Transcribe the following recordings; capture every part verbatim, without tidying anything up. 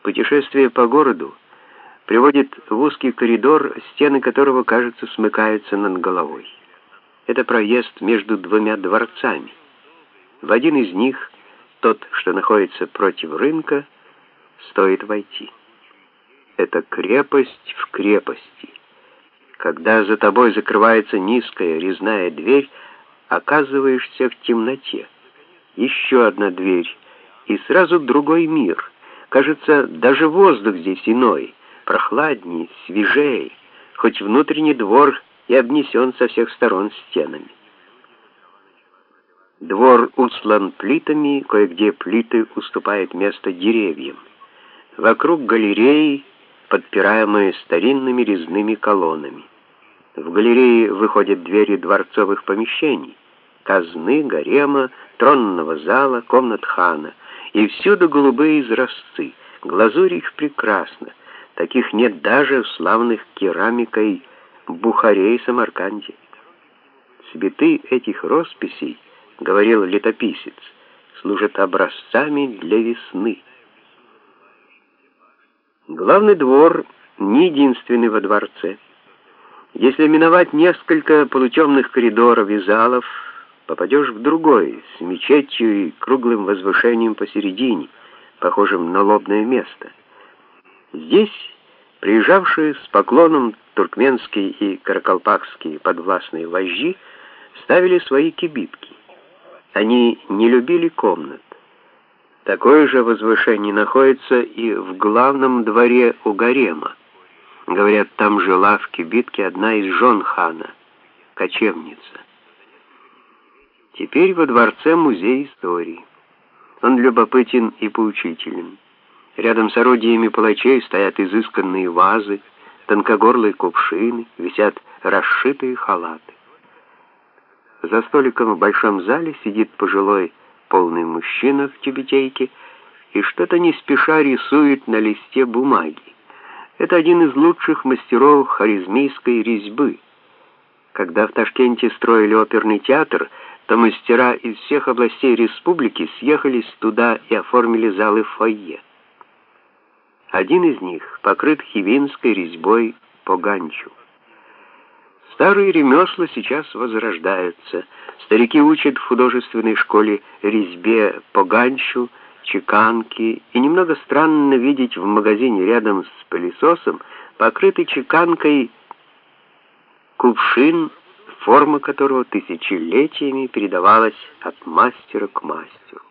Путешествие по городу приводит в узкий коридор, стены которого, кажется, смыкаются над головой. Это проезд между двумя дворцами. В один из них, тот, что находится против рынка, стоит войти. Это крепость в крепости. Когда за тобой закрывается низкая резная дверь, оказываешься в темноте. Еще одна дверь, и сразу другой мир. Кажется, даже воздух здесь иной, прохладнее, свежее, хоть внутренний двор и обнесен со всех сторон стенами. Двор устлан плитами, кое-где плиты уступают место деревьям. Вокруг галереи, подпираемые старинными резными колоннами. В галереи выходят двери дворцовых помещений, казны, гарема, тронного зала, комнат хана, и всюду голубые изразцы, глазурь их прекрасна, таких нет даже в славных керамикой Бухаре и Самарканде. Цветы этих росписей, говорил летописец, служат образцами для весны. Главный двор не единственный во дворце. Если миновать несколько полутемных коридоров и залов, попадешь в другой, с мечетью и круглым возвышением посередине, похожим на лобное место. Здесь приезжавшие с поклоном туркменские и каракалпакские подвластные вожди ставили свои кибитки. Они не любили комнат. Такое же возвышение находится и в главном дворе у гарема. Говорят, там жила в кибитке одна из жен хана, кочевница. Теперь во дворце музей истории. Он любопытен и поучителен. Рядом с орудиями палачей стоят изысканные вазы, тонкогорлые кувшины, висят расшитые халаты. За столиком в большом зале сидит пожилой полный мужчина в тюбетейке и что-то не спеша рисует на листе бумаги. Это один из лучших мастеров хорезмийской резьбы. Когда в Ташкенте строили оперный театр, то мастера из всех областей республики съехались туда и оформили залы фойе. Один из них покрыт хивинской резьбой по ганчу. Старые ремесла сейчас возрождаются. Старики учат в художественной школе резьбе по ганчу, чеканки, и немного странно видеть в магазине рядом с пылесосом покрытый чеканкой кувшин, форма которого тысячелетиями передавалась от мастера к мастеру.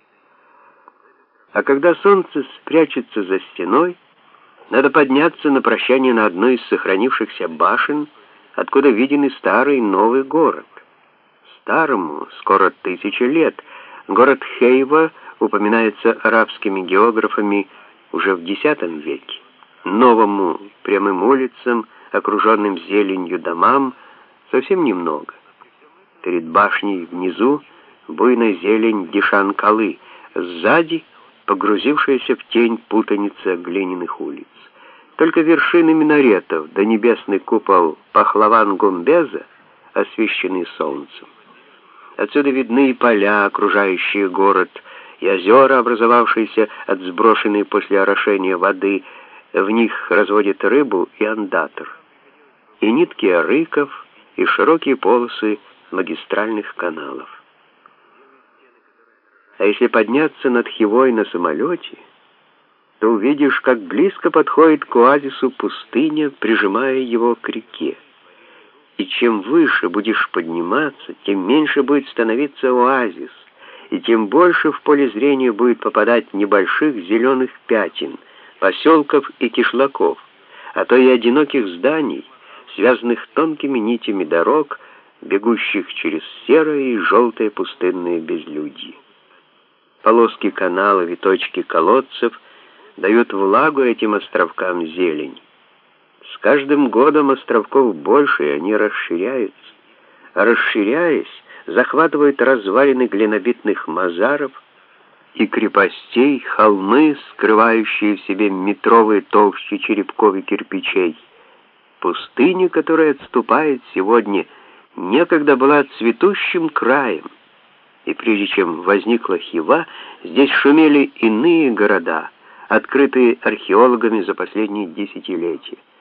А когда солнце спрячется за стеной, надо подняться на прощание на одну из сохранившихся башен, откуда виден и старый, и новый город. Старому скоро тысяча лет. Город Хейва упоминается арабскими географами уже в десятом веке. Новому прямым улицам, окруженным зеленью домам, совсем немного. Перед башней внизу буйная зелень Дишан-Калы, сзади погрузившаяся в тень путаница глиняных улиц. Только вершины минаретов да небесный купол Пахлаван-Гумбеза освещены солнцем. Отсюда видны и поля, окружающие город, и озера, образовавшиеся от сброшенной после орошения воды. В них разводят рыбу и ондатр. И нитки арыков, и широкие полосы магистральных каналов. А если подняться над Хивой на самолете, то увидишь, как близко подходит к оазису пустыня, прижимая его к реке. И чем выше будешь подниматься, тем меньше будет становиться оазис, и тем больше в поле зрения будет попадать небольших зеленых пятен, поселков и кишлаков, а то и одиноких зданий, связанных тонкими нитями дорог, бегущих через серое и желтое пустынное безлюдье. Полоски каналов и точки колодцев дают влагу этим островкам зелень. С каждым годом островков больше, и они расширяются. А расширяясь, захватывают развалины глинобитных мазаров и крепостей, холмы, скрывающие в себе метровые толщи черепков и кирпичей. Пустыня, которая отступает сегодня, некогда была цветущим краем, и прежде чем возникла Хива, здесь шумели иные города, открытые археологами за последние десятилетия.